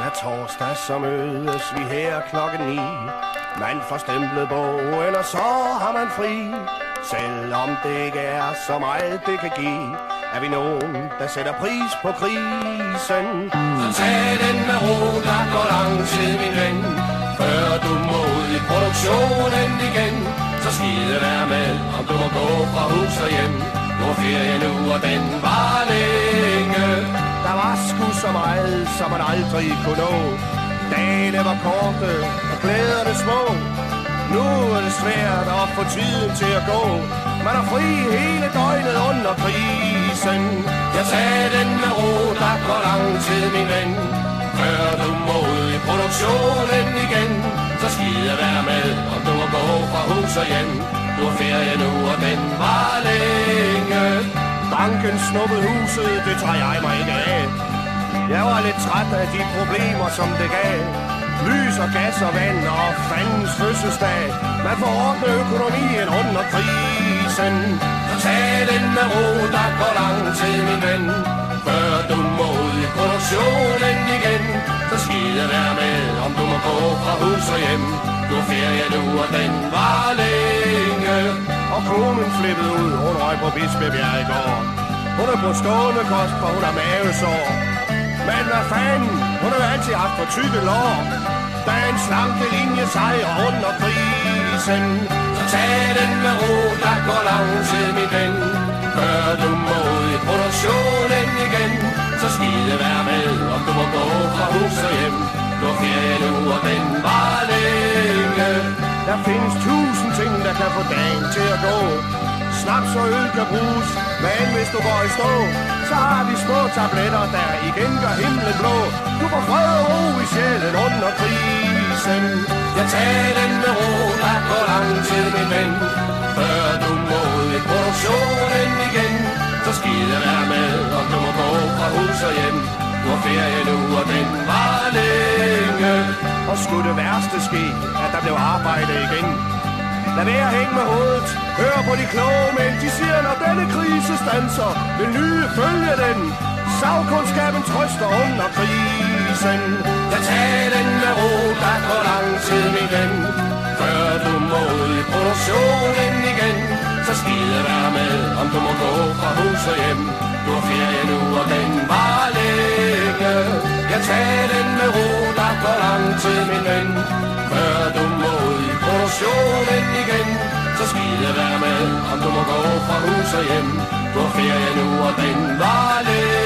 Hver torsdag så mødes vi her klokken 9. Man får stemplet bogen, og så har man fri. Selvom det ikke er så meget det kan give, er vi nogen, der sætter pris på krisen. Så tag den med ro, der går lang tid, min ven. Før du må ud i produktionen igen, så skide være med, om du må gå fra hus og hjem. Nu er ferien nu, og den var længe. Der var sgu så meget, som man aldrig kunne nå. Dagene var korte, og glæderne små. Nu er det svært at få tiden til at gå. Man er fri hele døgnet under krisen. Jeg sagde den med ro, der går lang tid, min ven. Før du må ud i produktionen igen, så skide være med, om du må gå fra hus og hjem. Nu er ferie nu, og den var længe. Banken snuppede huset, det tager jeg mig ikke af. Jeg var lidt træt af de problemer, som det gav. Lys og gas og vand og fandens fødselsdag. Man får ordnet økonomien under krisen. Så tag den med ro, der går lang tid, min ven. Før du må ud i produktionen igen, så skide være med, om du må gå fra hus og hjem. Du er ferie nu, og den var længe. Og konen flippede ud, hun røg på Bispebjerg i går. Hun er på stående kost, for hun har mavesår. Men hvad fanden, hun har jo altid haft for tykke lår. Der er en slanke linje sejr under krisen. Så tag den med ro, der går lang tid, min ven. Før du må ud i produktionen igen, så skide være med, om du må gå fra hus og hjem. Du er ferie nu, og den var længe. Der findes 1000 ting, der kan få dagen til at gå. Snaps og øl kan bruges, men hvis du går i stå, så har vi små tabletter, der igen gør himlen blå. Du får fred og ro i sjælen under krisen. Jeg tager den med ro, der går lang tid, min ven. Før du må ud i produktionen igen, så skide være med, om du må gå fra hus og hjem. Du har ferie nu, og den var længe. Og skulle det værste ske, at der blev arbejde igen, lad være at hænge med hovedet. Hør på de kloge mænd. De siger, når denne krise standser, vil nye følge den. Sagkundskaben trøster under krisen. Jeg tager den med ro, der går lang tid, min ven. Før du må ud i produktionen igen, så skide være med, om du må gå fra hus og hjem. Du har ferie nu, og den var længe. Jeg tager den med ro, der går lang tid, min ven. Før du må ud i produktionen igen, så skide være med, om du må gå fra hus og hjem. Du har ferie nu, og den var længe.